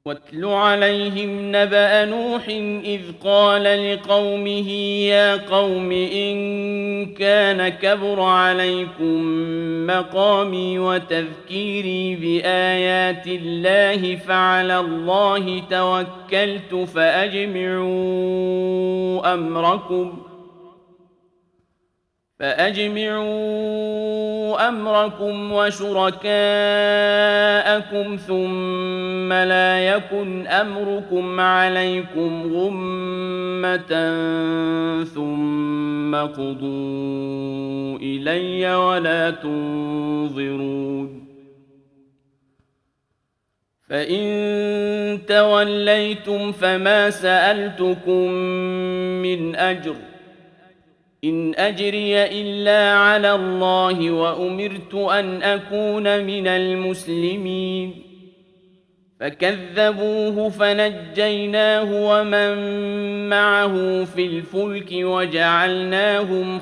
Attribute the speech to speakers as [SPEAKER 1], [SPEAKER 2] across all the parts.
[SPEAKER 1] واتل عليهم نبأ نوح إذ قال لقومه يا قوم إن كان كبر عليكم مقامي وتذكيري بآيات الله فعلى الله توكلت فأجمعوا أمركم وشركاءكم ثم لا يكن أمركم عليكم غمة ثم قضوا إلي ولا تنظرون فإن توليتم فما سألتكم من أجر إن أجري إلا على الله وأمرت أن أكون من المسلمين فكذبوه فنجيناه ومن معه في الفلك وجعلناهم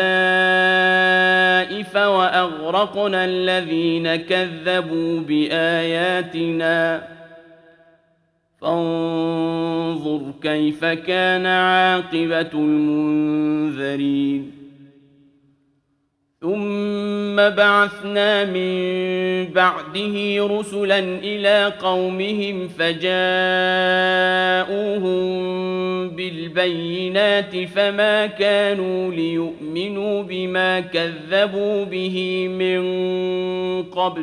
[SPEAKER 1] خلائف وأغرقنا الذين كذبوا بآياتنا فانظر كيف كان عاقبة المنذرين ثم بعثنا من بعده رسلا إلى قومهم فجاءوهم بالبينات فما كانوا ليؤمنوا بما كذبوا به من قبل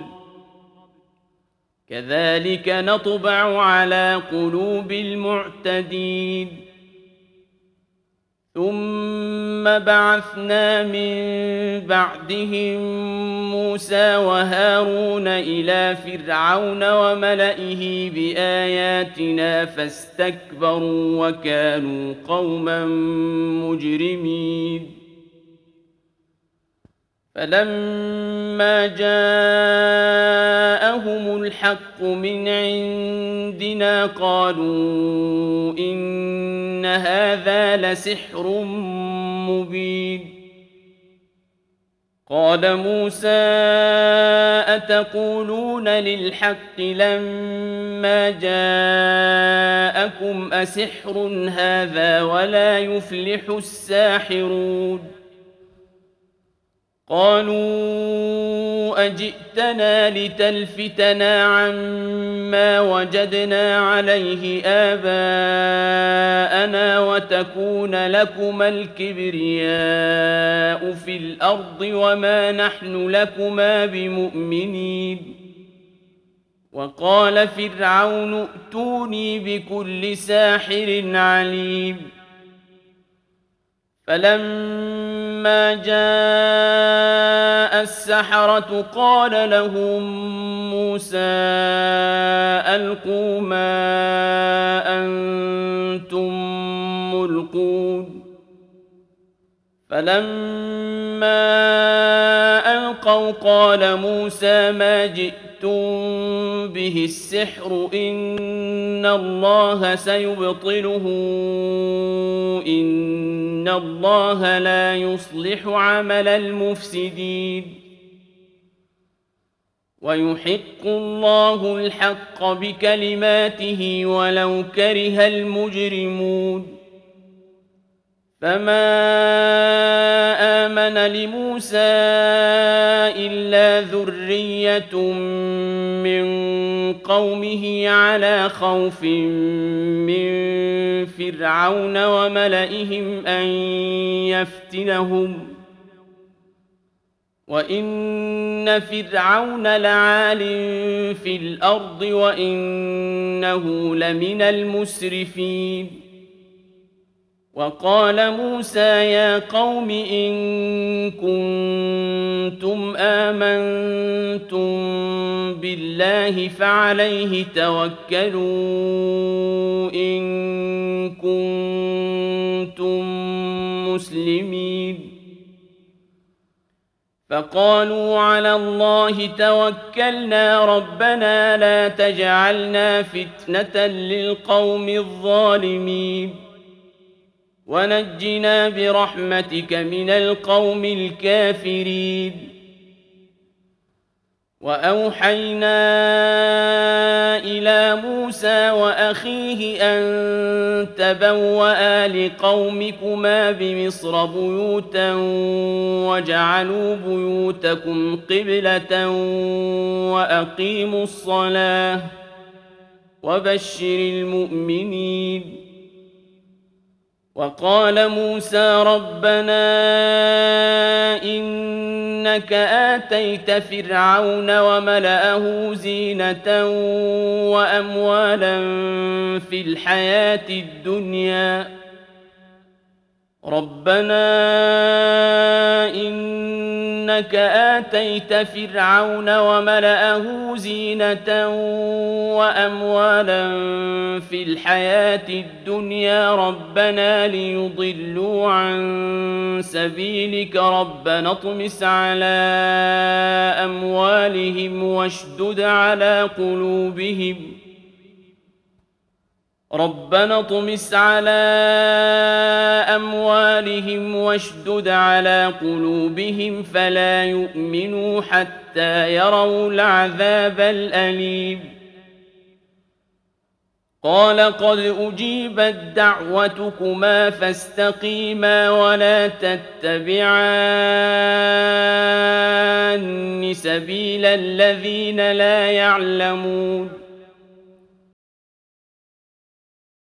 [SPEAKER 1] كذلك نطبع على قلوب المعتدين ثم بعثنا من بعدهم موسى وهارون إلى فرعون وملئه بآياتنا فاستكبروا وكانوا قوما مجرمين فلما جاءهم الحق من عندنا قالوا إن هذا لسحر مبين قال موسى أتقولون للحق لما جاءكم أسحر هذا ولا يفلح الساحرون قالوا أجئتنا لتلفتنا عما وجدنا عليه آباءنا وتكون لكما الكبرياء في الأرض وما نحن لكما بمؤمنين وقال فرعون ائتوني بكل ساحر عليم فلما جاء السحرة قال لهم موسى ألقوا ما أنتم ملقون فلما ألقوا قال موسى ما جئتم به السحر إن الله سيبطله إن الله لا يصلح عمل المفسدين ويحق الله الحق بكلماته ولو كره المجرمون فما آمن لموسى إلا ذرية من قومه على خوف من فرعون وملئهم أن يفتنهم وإن فرعون لعال في الأرض وإنه لمن المسرفين وقال موسى يا قوم إن كنتم آمنتم بالله فعليه توكلوا إن كنتم مسلمين فقالوا على الله توكلنا ربنا لا تجعلنا فتنة للقوم الظالمين ونجنا برحمتك من القوم الكافرين وأوحينا إلى موسى وأخيه أن تبوأ لقومكما بمصر بيوتا واجعلوا بيوتكم قبلة وأقيموا الصلاة وبشر المؤمنين. وقال موسى ربنا إنك آتيت فرعون وملأه زينة وأموالا في الحياة الدنيا ربنا إنك آتيت فرعون وملأه زينة وأموالا في الحياة الدنيا ربنا ليضلوا عن سبيلك ربنا اطمس على أموالهم واشدد على قلوبهم فلا يؤمنوا حتى يروا العذاب الأليم. قال قد أجيبت دعوتكما فاستقيما ولا تتبعان سبيل الذين لا يعلمون.